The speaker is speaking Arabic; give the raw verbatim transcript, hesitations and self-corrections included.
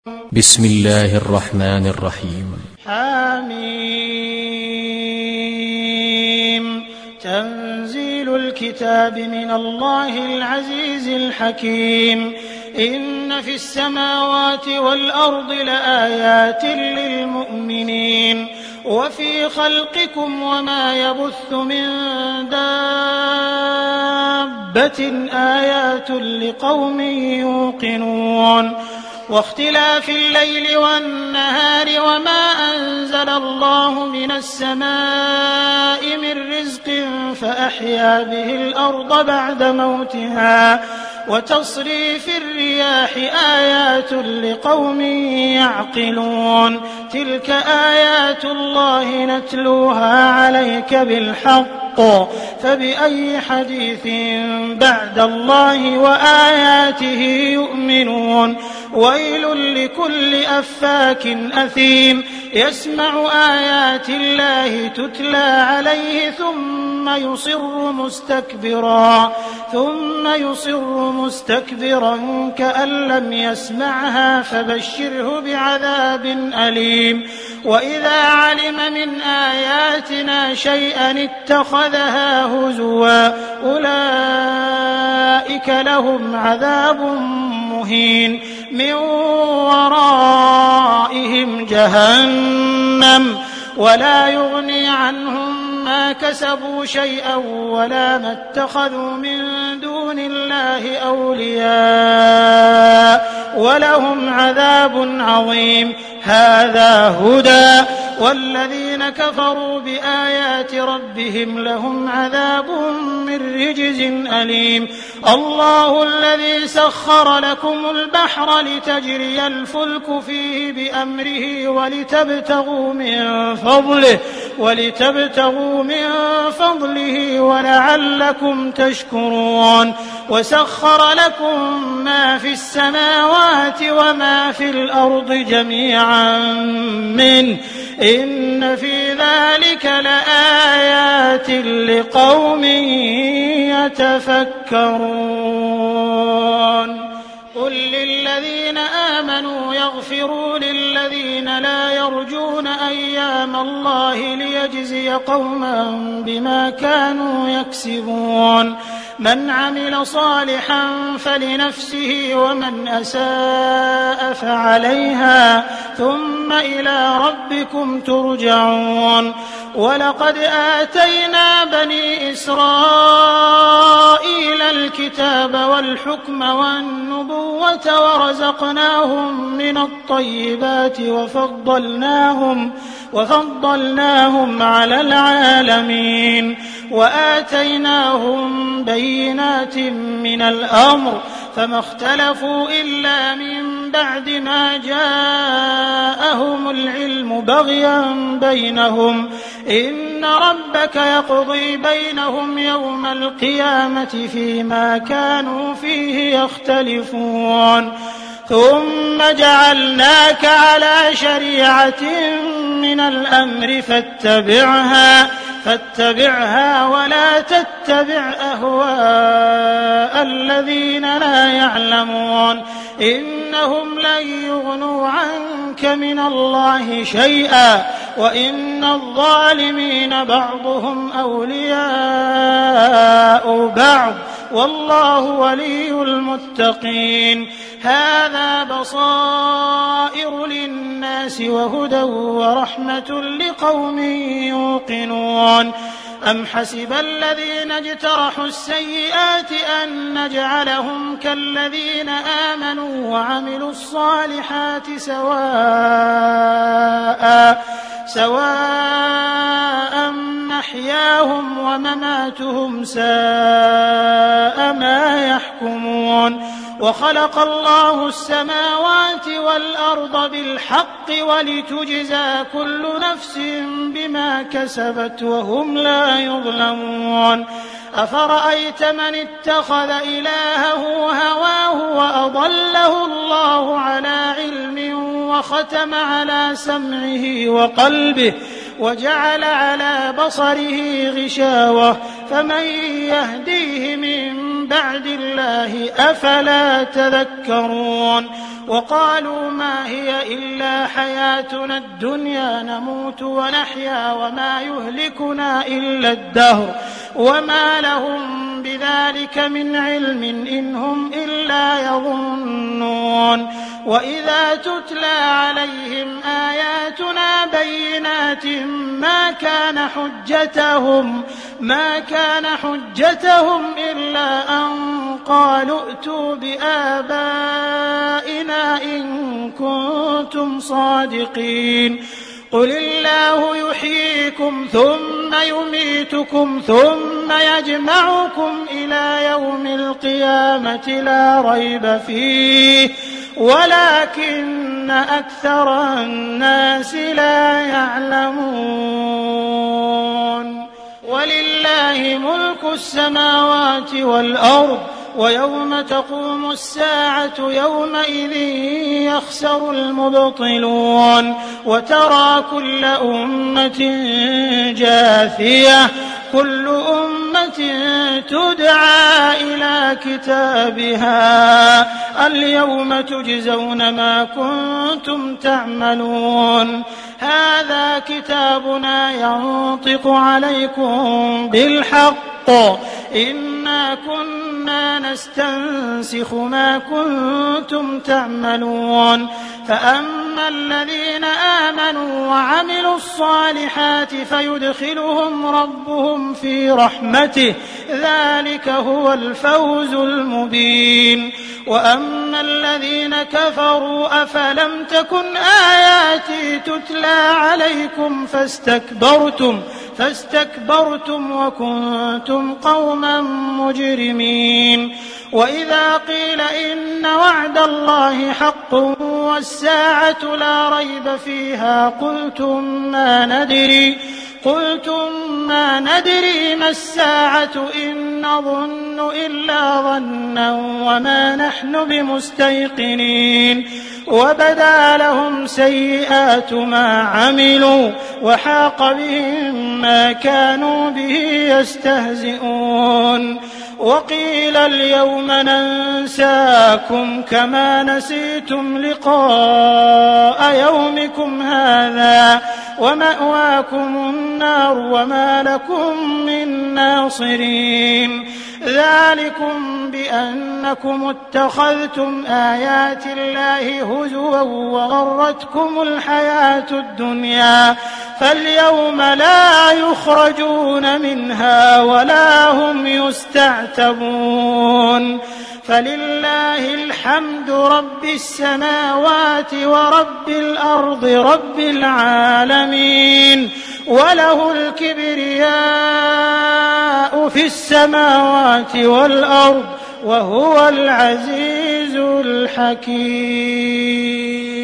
بسم الله الرحمن الرحيم. حميم. تنزيل الكتاب من الله العزيز الحكيم. إن في السماوات والأرض لآيات للمؤمنين وفي خلقكم وما يبث من دابة آيات لقوم يوقنون. واختلاف الليل والنهار وما أنزل الله من السماء من رزق فأحيا به الأرض بعد موتها وتصريف الرياح آيات لقوم يعقلون. تلك آيات الله نتلوها عليك بالحق فبأي حديث بعد الله وآياته يؤمنون. ويل لكل أفاك أثيم يسمع آيات الله تتلى عليه ثم يصر مستكبرا ثم يصر مستكبرا كأن لم يسمعها فبشره بعذاب أليم. وإذا علم من آياتنا شيئا اتخذها هزوا أولئك لهم عذاب مهين من ورائهم جهنم ولا يغني عنهم ما كسبوا شيئا ولا ما اتخذوا من دون الله أولياء ولهم عذاب عظيم. هذا هدى والذين كفروا بآيات ربهم لهم عذاب من رجز أليم. الله الذي سخر لكم البحر لتجري الفلك فيه بأمره ولتبتغوا من فضله ولتبتغوا من فضله ولعلكم تشكرون. وسخر لكم ما في السماوات وما في الأرض جميعا منه إن في ذلك لآيات لقوم يتفكرون. قل للذين آمنوا يغفروا للذين لا يرجون أيام الله ليجزي قوما بما كانوا يكسبون. من عمل صالحا فلنفسه ومن أساء فعليها ثم إلى ربكم ترجعون. ولقد آتينا بني إسرائيل الكتاب والحكم والنبوة ورزقناهم من الطيبات وفضلناهم وفضلناهم على العالمين وآتيناهم بينات من الأمر فما اختلفوا إلا من بعد ما جاءهم العلم بغيا بينهم إن ربك يقضي بينهم يوم القيامة فيما كانوا فيه يختلفون. ثم جعلناك على شريعة من الأمر فاتبعها فاتبعها ولا تتبع أهواء الذين لا يعلمون إنهم لن يغنوا عنك من الله شيئا وإن الظالمين بعضهم أولياء بعض والله ولي المتقين. هذا بصائر للناس وهدى ورحمة لقوم يوقنون. أم حسب الذين اجترحوا السيئات أن نجعلهم كالذين آمنوا وعملوا الصالحات سواء سواء محياهم ومماتهم ساء ما يحكمون. وخلق الله السماوات والأرض بالحق ولتجزى كل نفس بما كسبت وهم لا يظلمون. أفرأيت من اتخذ إلهه هواه وأضله الله على علم وختم على سمعه وقلبه وجعل على بصره غشاوة فمن يهديه من بعد الله أفلا تذكرون وقالوا ما هي إلا حياتنا الدنيا نموت ونحيا وما يهلكنا إلا الدهر وما لهم بذلك من علم إن هم إلا يظنون وإذا تتلى عليهم آياتنا بينات ما كان حجتهم ما كان حجتهم إلا أن قالوا ائتوا بآبائنا إن كنتم صادقين قل الله يحييكم ثم يميتكم ثم يجمعكم إلى يوم القيامة لا ريب فيه ولكن أكثر الناس لا يعلمون ولله ملك السماوات والأرض ويوم تقوم الساعة يومئذ يخسر المبطلون وترى كل أمة جاثية كل أمة تدعى إلى كتابها اليوم تجزون ما كنتم تعملون هذا كتابنا ينطق عليكم بالحق إنا كنا نستنسخ ما كنتم تعملون فأما الذين آمنوا وعملوا الصالحات فيدخلهم ربهم في رحمته ذلك هو الفوز المبين وأما الذين كفروا أفلم تكن آياتي تتلى عليكم فاستكبرتم فاستكبرتم وكنتم قوما مجرمين وإذا قيل إن وعد الله حق والساعة لا ريب فيها قلتم ما ندري قلتم ما ندري ما الساعة إن نظن إلا ظنا وما نحن بمستيقنين وبدا لهم سيئات ما عملوا وحاق بهم ما كانوا به يستهزئون وقيل اليوم ننساكم كما نسيتم لقاء يومكم هذا ومأواكم النار وما لكم من ناصرين ذلكم بأنكم اتخذتم آيات الله هزوا وغرتكم الحياة الدنيا فاليوم لا يخرجون منها ولا هم يستعتبون فلله الحمد رب السماوات ورب الأرض رب العالمين وله الكبرياء في السماوات والأرض وهو العزيز الحكيم